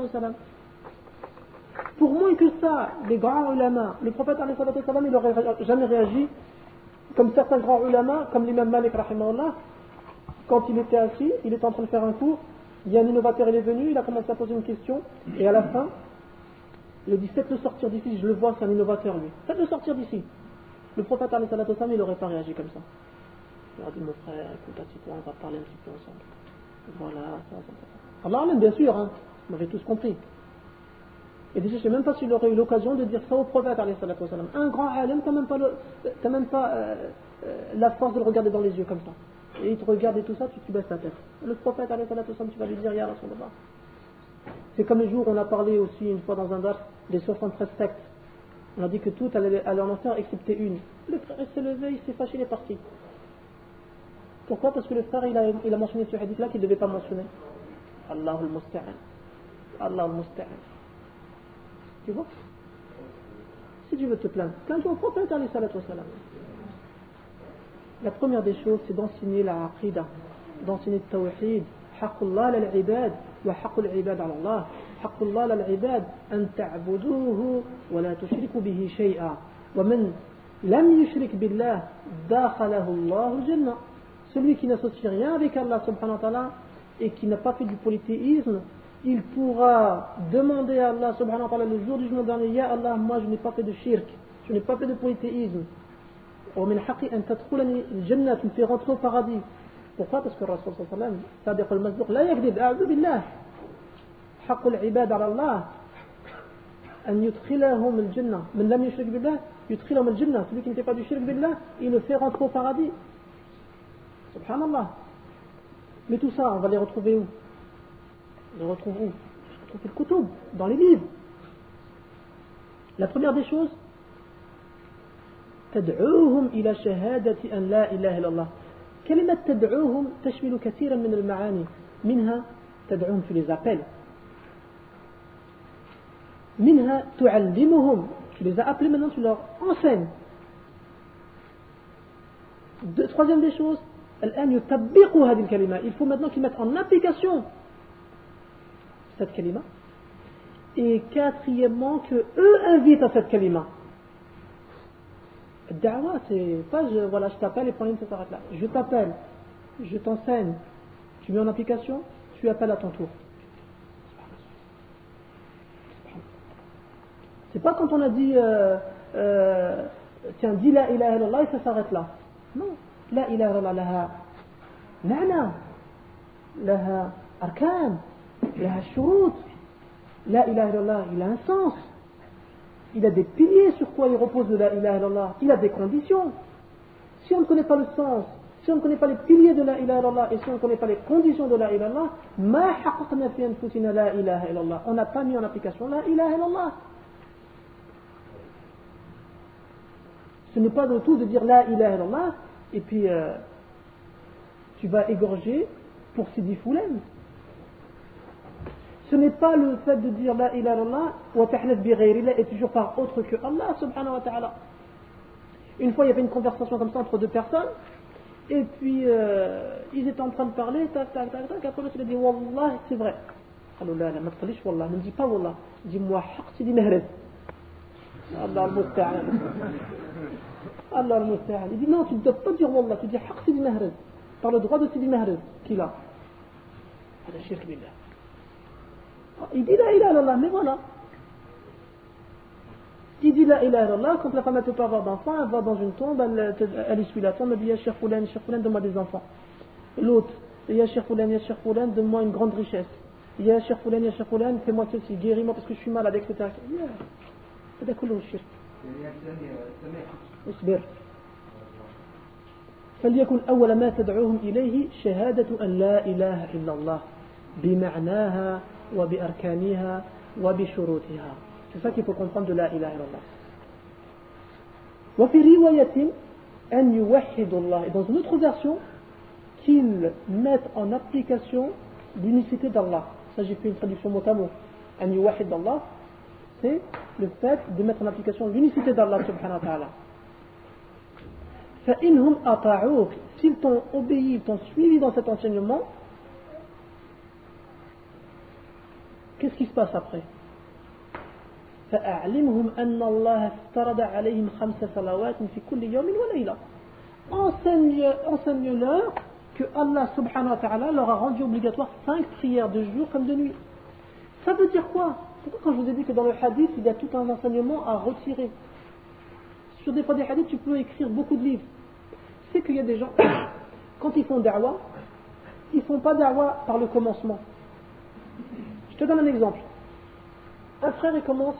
pour moins que ça, les grands ulama, le prophète, il n'aurait jamais réagi comme certains grands ulama, comme l'imam Malik, rahimahullah, quand il était assis, il était en train de faire un cours, il y a un innovateur, il est venu, il a commencé à poser une question, et à la fin, il a dit faites-le sortir d'ici, je le vois, c'est un innovateur lui. Faites-le sortir d'ici. Le prophète, il n'aurait pas réagi comme ça. Il a dit mon frère, écoute, assis-toi, on va parler un petit peu ensemble. Voilà, ça. Allah même, bien sûr, hein, vous m'avez tous compris. Et déjà, je ne sais même pas s'il aurait eu l'occasion de dire ça au prophète, un grand alim, tu n'as même pas la force de le regarder dans les yeux comme ça. Et il te regarde et tout ça, tu baisses ta tête. Le prophète, tu vas lui dire, ya Rasulullah. C'est comme le jour où on a parlé aussi une fois dans un dars des 73 sectes. On a dit que toutes allaient en enfer excepté une. Le frère s'est levé, il s'est fâché, il est parti. Pourquoi? Parce que le frère il a mentionné ce hadith là qu'il ne devait pas mentionner. Allahul Musta'an. Allahul Musta'an. Tu vois? Si tu veux te plaindre, plains-toi au prophète alayhi salatu wassalam. La première des choses, c'est d'enseigner la aqidah, d'enseigner le tawhid. Haqqullah lal-ibad wa haqqul ibad ala Allah. Haqqullah lal-ibad an ta'buduhu wa la tushriku bihi shay'a. Wa man lam yushrik billah dakhalahu Allahu al-jannah. Celui qui n'associe rien avec Allah subhanahu wa ta'ala et qui n'a pas fait du polythéisme, il pourra demander à Allah subhanahu wa ta'ala le jour du jugement dernier, ya Allah, moi je n'ai pas fait de shirk, je n'ai pas fait de polythéisme. ومن حقي أن تدخلني الجنة, tu me fais rentrer au paradis. Pourquoi? Parce que le Rasul sallallahu alayhi wa sallam, صادق المصدوق لا يكذب, أعوذ بالله. حق العباد على الله أن يدخلهم الجنة من لم يشرك بالله يدخلهم الجنة. Celui qui ne fait pas du shirk billah, il le fait rentrer au paradis. Subhanallah. Mais tout ça, on va les retrouver où? On les retrouve où? On retrouve le kutub, dans les livres. La première des choses, تدعوهم إلى شهادة أن لا إله إلا الله. كلمة تدعوهم تشمل كثيرا من المعاني. منها تدعوهم, tu les appelles. منها تعلمهم, tu les as appelés, maintenant tu leur enseignes. Troisième des choses, الآن يطبقوا هذه الكلمة. Il faut maintenant qu'ils mettent en application cette kalima. Et quatrièmement, que eux invitent à cette kalima. Da'wah, c'est pas voilà, je t'appelle et pour ça s'arrête là. Je t'appelle, je t'enseigne, tu mets en application, tu appelles à ton tour. C'est pas quand on a dit tiens, dis la ilaha illallah et ça s'arrête là. Non, la ilaha illallah laha ma'na, laha arkan, laha shurut. La ilaha illallah, il a un sens. Il a des piliers sur quoi il repose de la ilaha illallah. Il a des conditions. Si on ne connaît pas le sens, si on ne connaît pas les piliers de la ilaha illallah et si on ne connaît pas les conditions de la ilaha illallah, ma haqqaqna fi anfusina la ilaha illallah. On n'a pas mis en application la ilaha illallah. Ce n'est pas de tout de dire la ilaha illallah et puis tu vas égorger pour Sidi Foulen. Ce n'est pas le fait de dire la ilaha illallah wa tahnaf bi ghayrillah et toujours par autre que Allah subhanahu wa ta'ala. Une fois il y avait une conversation comme ça entre deux personnes et puis ils étaient en train de parler, tac tac tac tac, après l'autre il a dit wallah c'est vrai. Alors là, ma tqalish wallah, ne me dis pas wallah, dis-moi haq Sidi Mahrez. Allah al-musta'an. Allah al-musta'an. Il dit non, tu ne dois pas dire wallah, tu dis haq Sidi Mahrez, par le droit de Sidi Mahrez qu'il a. C'est le shirk billah. Il dit la ilaha illallah, mais voilà. Il dit la ilaha illallah, quand la femme ne peut pas avoir d'enfants, elle va dans une tombe, elle essuie la tombe, elle dit ya Cheikh Foulan, donne-moi des enfants. L'autre, ya Cheikh Foulan, donne-moi une grande richesse. Ya Cheikh Foulan, fais-moi ceci, guéris-moi parce que je suis malade, etc. هذا كله الشرك. اصبر فليكن أول ما تدعوهم إليه شهادة أن لا إله إلا الله بمعناها وبأركانها وبشروطها. C'est ça qu'il faut comprendre de la ilaha illallah. وفي رواية أن يوحدوا الله. Et dans une autre version, qu'ils mettent en application l'unicité d'Allah. Ça, j'ai fait une traduction mot à mot. أن يوحد الله, c'est le fait de mettre en application l'unicité d'Allah subhanahu wa ta'ala. فإنهم أطاعوك, s'ils t'ont obéi, t'ont suivi dans cet enseignement, qu'est-ce qui se passe après? فأعلمهم أن الله افترض عليهم 5 صلوات في كل يوم وليلة. Enseigne-leur que Allah subhanahu wa ta'ala leur a rendu obligatoire 5 prières de jour comme de nuit. Ça veut dire quoi? Pourquoi quand je vous ai dit que dans le hadith il y a tout un enseignement à retirer? Sur des fois des hadiths tu peux écrire beaucoup de livres. C'est qu'il y a des gens, quand ils font da'wah, ils ne font pas da'wah par le commencement. Je te donne un exemple. Un frère il commence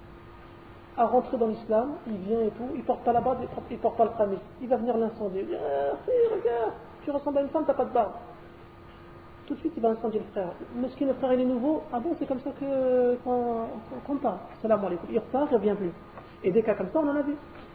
à rentrer dans l'islam, il vient et tout, il porte pas la barbe, il porte pas le khamis. Il va venir l'incendier. Regarde, tu ressembles à une femme, t'as pas de barbe. Tout de suite il va incendier le frère. Mais ce que le frère il est nouveau, ah bon c'est comme ça qu'on parle. Salam alaikum. Il repart, il revient plus. Et des cas comme ça on en a vu.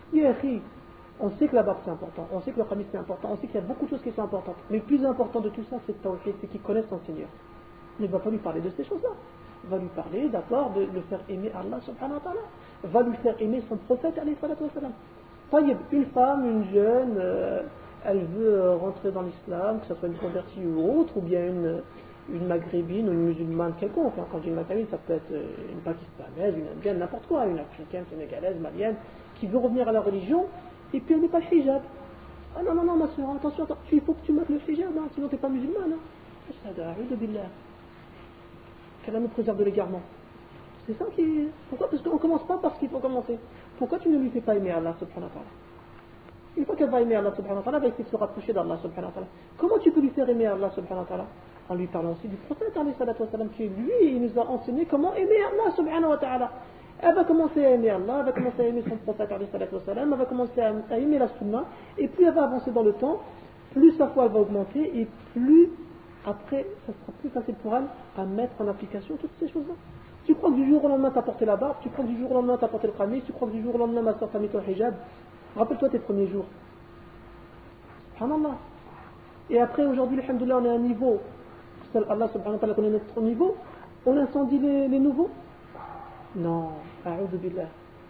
On sait que la barbe c'est important, on sait que le khamis c'est important, on sait qu'il y a beaucoup de choses qui sont importantes. Mais le plus important de tout ça c'est le tawhid, c'est qu'il connaisse son Seigneur. Il ne va pas lui parler de ces choses-là. Il va lui parler d'abord de le faire aimer Allah subhanahu wa ta'ala. Va lui faire aimer son prophète alayhi salatu wa salam. Une femme, une jeune, elle veut rentrer dans l'islam, que ce soit une convertie ou autre, ou bien une maghrébine ou une musulmane quelconque. Enfin, quand je dis une maghrébine, ça peut être une pakistanaise, une indienne, n'importe quoi, une africaine, sénégalaise, malienne, qui veut revenir à la religion, et puis elle n'est pas le hijab. Ah non, ma soeur, attention, il faut que tu mettes le hijab, hein, sinon tu n'es pas musulmane. Hein. Qu'Allah nous préserve de l'égarement. C'est ça qui est... Pourquoi? Parce qu'on ne commence pas par ce qu'il faut commencer. Pourquoi tu ne lui fais pas aimer Allah subhanahu wa ta'ala? Une fois qu'elle va aimer Allah subhanahu wa ta'ala, elle va essayer de se rapprocher d'Allah subhanahu wa ta'ala. Comment tu peux lui faire aimer Allah subhanahu wa ta'ala? En lui parlant aussi du prophète alayhi salatu wa salam, qui lui, il nous a enseigné comment aimer Allah subhanahu wa ta'ala. Elle va commencer à aimer Allah, elle va commencer à aimer son prophète alayhi salatu wa salam, elle va commencer à aimer la sunna, et plus elle va avancer dans le temps, plus sa foi elle va augmenter, et plus après, ça sera plus facile pour elle à mettre en application toutes ces choses-là. Tu crois que du jour au lendemain tu as porté la barbe, tu crois que du jour au lendemain tu as porté le khamis, tu crois que du jour au lendemain ma soeur t'a mis ton hijab. Rappelle-toi tes premiers jours. Subhanallah. Et après, aujourd'hui, alhamdoulilah, on est à un niveau. Allah subhanahu wa ta'ala connaît notre niveau. On incendie les nouveaux? Non. A'udhu billah.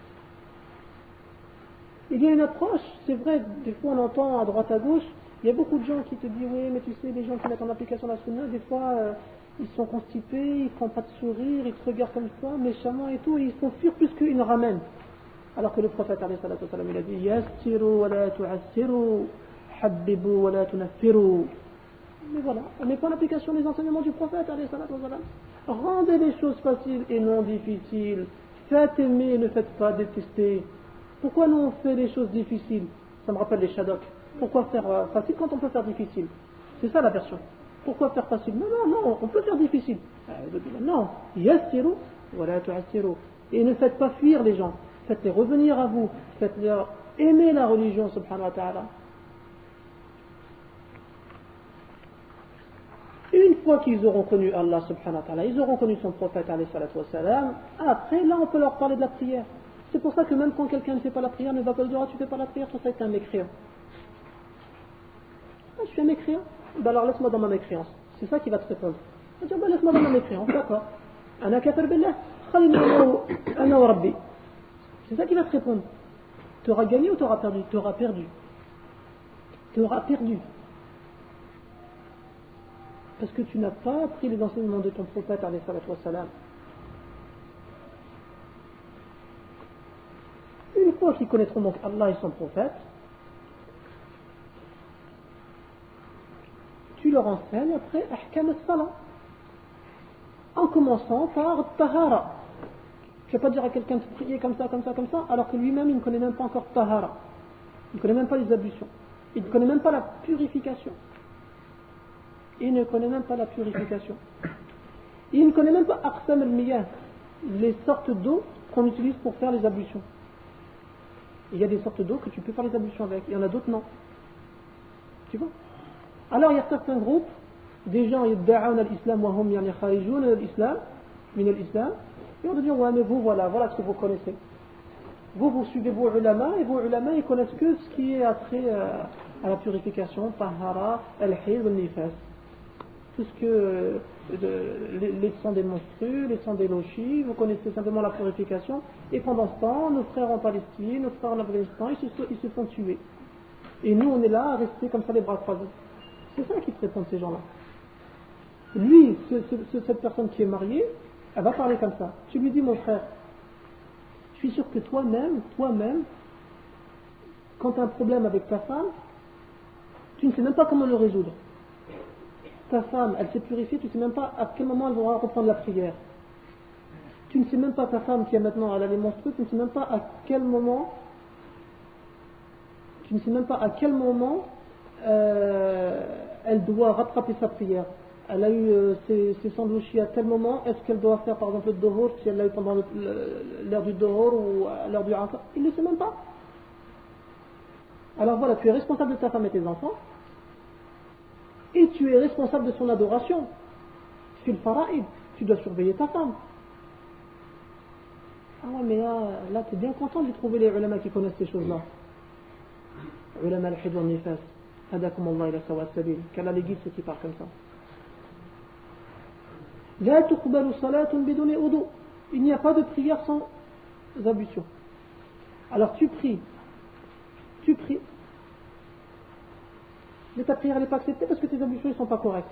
Il y a une approche, c'est vrai, des fois on entend à droite à gauche, il y a beaucoup de gens qui te disent oui mais tu sais les gens qui mettent en application la sunna, des fois ils sont constipés, ils font pas de sourire, ils te regardent comme ça, méchamment et tout, et ils font fuir plus qu'ils ne ramènent. Alors que le prophète alayhi salatu wa salam, il a dit yassiru wa la tu'assiru, habbibu wa la tunaffiru. Mais voilà, on met pas en application les enseignements du prophète alayhi salatu wa salam. Rendez les choses faciles et non difficiles. Faites aimer, ne faites pas détester. Pourquoi nous on fait les choses difficiles? Ça me rappelle les shadoks. Pourquoi faire facile quand on peut faire difficile? C'est ça la version. Pourquoi faire facile? Non, on peut faire difficile. Non, yassiru wa la tu'assiru. Et ne faites pas fuir les gens. Faites-les revenir à vous. Faites-leur aimer la religion, subhanahu wa ta'ala. Une fois qu'ils auront connu Allah, subhanahu wa ta'ala, ils auront connu son prophète, alayhi salatu wa salam, après, là, on peut leur parler de la prière. C'est pour ça que même quand quelqu'un ne fait pas la prière, ne va pas dire, ah, tu fais pas la prière, toi, ça, c'est un mécréant. Ah, je suis un mécréant? Ben alors, laisse-moi dans ma mécréance. C'est ça qui va te répondre. Il va dire, ben, laisse-moi dans ma mécréance, d'accord. Ana kafir billah, ana wa rabbi. C'est ça qui va te répondre. Tu auras gagné ou tu auras perdu? Tu auras perdu. Tu auras perdu. Parce que tu n'as pas pris les enseignements de ton prophète, alayhi salatu wa salam. Une fois qu'ils connaîtront donc Allah et son prophète, tu leur enseignes après ahkam as-salat. En commençant par tahara. Je ne vais pas dire à quelqu'un de prier comme ça, alors que lui-même il ne connaît même pas encore tahara. Il ne connaît même pas les ablutions. Il ne connaît même pas la purification. Il ne connaît même pas la purification. Il ne connaît même pas aqsam al-miyah, les sortes d'eau qu'on utilise pour faire les ablutions. Il y a des sortes d'eau que tu peux faire les ablutions avec, il y en a d'autres non. Tu vois? Alors il y a certains groupes, des gens يدعون الإسلام وهم يعني خارجون من الإسلام, et on te dit ouais mais vous voilà ce que vous connaissez. Vous suivez vos ulama, et vos ulama ils connaissent que ce qui est attrait à la purification, tahara, al-hil, al-nifas. Tout ce que les sangs des menstrues, les sangs des lochis, vous connaissez simplement la purification. Et pendant ce temps, nos frères en Palestine, nos frères en Afghanistan, ils se font tuer. Et nous, on est là à rester comme ça les bras croisés. C'est ça qui te répondent ces gens-là. Lui, cette personne qui est mariée, elle va parler comme ça. Tu lui dis, mon frère, je suis sûr que toi-même, quand tu as un problème avec ta femme, tu ne sais même pas comment le résoudre. Ta femme, elle s'est purifiée, tu ne sais même pas à quel moment elle va reprendre la prière. Tu ne sais même pas ta femme qui a maintenant, elle a les menstrues, tu ne sais même pas à quel moment elle doit rattraper sa prière. Elle a eu ses sandwichs à tel moment, est-ce qu'elle doit faire par exemple le dohor, si elle l'a eu pendant l'heure du dohor ou à l'heure du asr? Il ne sait même pas. Alors voilà, tu es responsable de ta femme et tes enfants, et tu es responsable de son adoration. Fil fara'id, tu dois surveiller ta femme. Ah ouais, mais là tu es bien content de trouver les ulama qui connaissent ces choses-là. Ulama al-hid wa nifas. Hadakum Allah ila sawa sabil. Qu'Allah les guide ceux qui parlent comme ça. La tuqbalu salatun biduni wudu. Il n'y a pas de prière sans ablution. Alors tu pries. Mais ta prière n'est pas acceptée parce que tes ablutions ne sont pas correctes.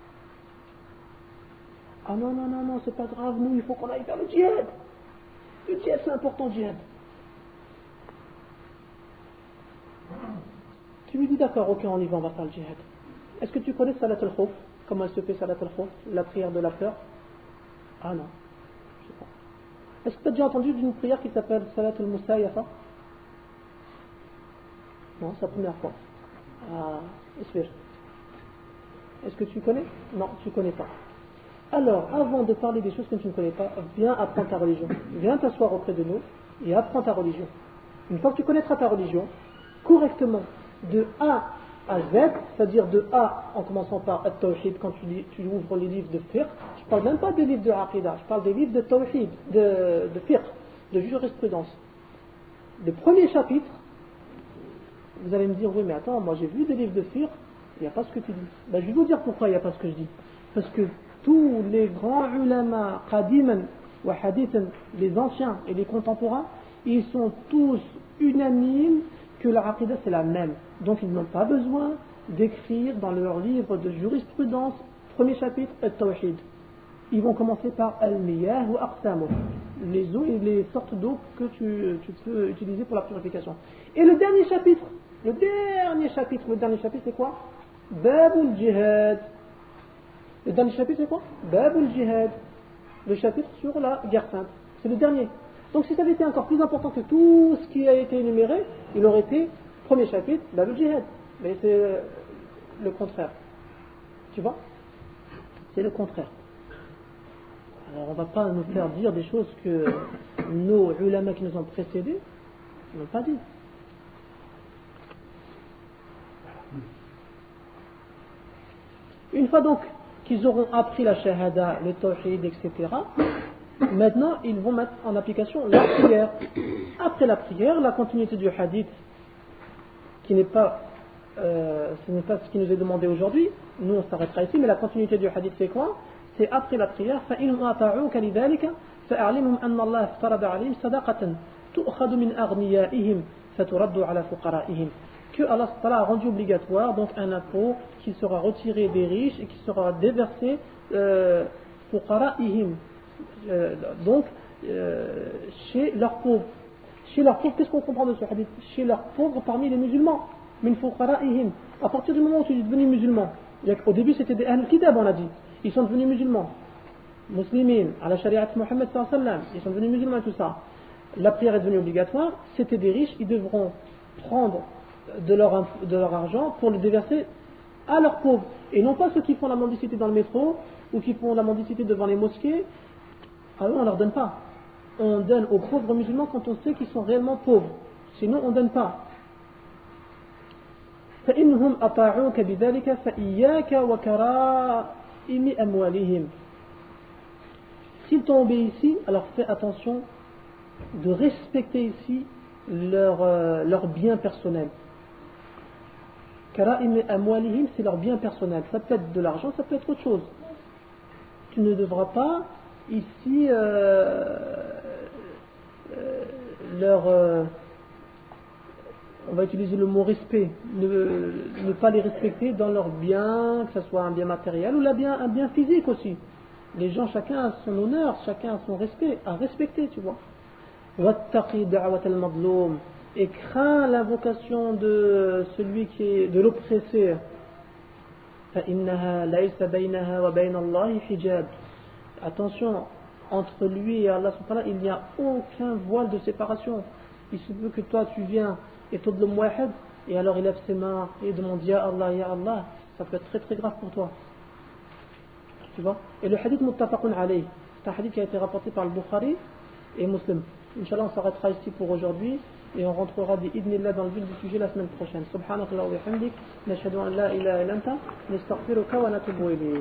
Ah non, c'est pas grave, nous il faut qu'on aille faire le djihad. Le djihad c'est important, le djihad. Tu lui dis d'accord, ok on y va, on va faire le djihad. Est-ce que tu connais Salat al-Khawf? Comment elle se fait Salat al-Khawf? La prière de la peur? Ah non, je sais pas. Est-ce que tu as déjà entendu d'une prière qui s'appelle Salat al-Musayafa? Non, c'est la première fois. Ah, est-ce que tu connais? Non, tu ne connais pas. Alors, avant de parler des choses que tu ne connais pas, viens apprendre ta religion. Viens t'asseoir auprès de nous et apprends ta religion. Une fois que tu connaîtras ta religion, correctement, de A à Z, c'est-à-dire de A en commençant par At-Tawhid, quand tu ouvres les livres de fiqh, je ne parle même pas des livres de Aqidah, je parle des livres de Tawhid, de fiqh, de jurisprudence. Le premier chapitre, vous allez me dire, oui mais attends, moi j'ai vu des livres de fiqh, il n'y a pas ce que tu dis. Ben, je vais vous dire pourquoi il n'y a pas ce que je dis. Parce que tous les grands ulama, qadiman wa hadithan, les anciens et les contemporains, ils sont tous unanimes que la aqidah c'est la même. Donc ils n'ont pas besoin d'écrire dans leur livre de jurisprudence, premier chapitre, At-Tawhid. Ils vont commencer par Al-Miyah ou Aqsamu, les eaux et les sortes d'eau que tu peux utiliser pour la purification. Et le dernier chapitre c'est quoi? Babul Jihad. Le dernier chapitre c'est quoi? Babul Jihad. Le chapitre sur la guerre sainte. C'est le dernier. Donc si ça avait été encore plus important que tout ce qui a été énuméré, il aurait été premier chapitre, Babul Jihad. Mais c'est le contraire. Tu vois? C'est le contraire. Alors on ne va pas nous faire dire des choses que nos ulama qui nous ont précédés n'ont pas dit. Une fois donc qu'ils auront appris la shahada, le tawhid, etc., maintenant ils vont mettre en application la prière. Après la prière, la continuité du hadith, ce n'est pas ce qui nous est demandé aujourd'hui, nous on s'arrêtera ici, mais la continuité du hadith c'est quoi? C'est après la prière, فَإِنْهُمْ أَطَاعُوكَ لِذَلِكَ فَأَعْلِمْهُمْ أَنَّ اللَّهَ افْتَرَضَ عَلَيْهِمْ صَدَقَةً تُؤْخَذُ مِنْ أَغْنِيَائِهِمْ فَتُرَدُّ عَلَى فُقَرَائِهِمْ. Que Allah a rendu obligatoire donc un impôt qui sera retiré des riches et qui sera déversé fuqara'ihim, donc chez leurs pauvres. Chez leurs pauvres, qu'est-ce qu'on comprend de ce hadith? Chez leurs pauvres parmi les musulmans. Min fuqara'ihim. À partir du moment où tu es devenu musulman, au début c'était des Ahl Kitab, on a dit, ils sont devenus musulmans, muslimin, à la shariat de Mohammed sallallahu alayhi wa sallam, ils sont devenus musulmans et tout ça. La prière est devenue obligatoire, c'était des riches, ils devront prendre de leur argent pour le déverser à leurs pauvres, et non pas ceux qui font la mendicité dans le métro ou qui font la mendicité devant les mosquées. Alors on ne leur donne pas, on donne aux pauvres musulmans quand on sait qu'ils sont réellement pauvres, sinon on ne donne pas. فإنهم أطاعوك بذلك فإياك وكرائم أموالهم. S'ils t'ont obéi ici, alors fais attention de respecter ici leur bien personnel. Kara'im amwalihim, c'est leur bien personnel. Ça peut être de l'argent, ça peut être autre chose. Tu ne devras pas ici on va utiliser le mot respect, ne pas les respecter dans leur bien, que ce soit un bien matériel ou un bien physique aussi. Les gens, chacun a son honneur, chacun a son respect à respecter, tu vois. Wattaqi da'wat al-madloum, et crains l'invocation de celui qui est de l'oppressé. فإنها ليس بينها وبين الله حجاب. Attention, entre lui et Allah subhanahu wa ta'ala, il n'y a aucun voile de séparation. Il se peut que toi tu viens et tu le muahid, et alors il lève ses mains et demande Ya Allah, ça peut être très très grave pour toi. Tu vois. Et le hadith muttafaqun alayh, c'est un hadith qui a été rapporté par le Bukhari et Muslim. Inch'Allah, on s'arrêtera ici pour aujourd'hui et on rentrera bi'idhnillah dans le vif du sujet la semaine prochaine. Subhanakallah wa bihamdik, nashhadu an la ilaha illa anta, nastaghfiruka wa natubu ilayk.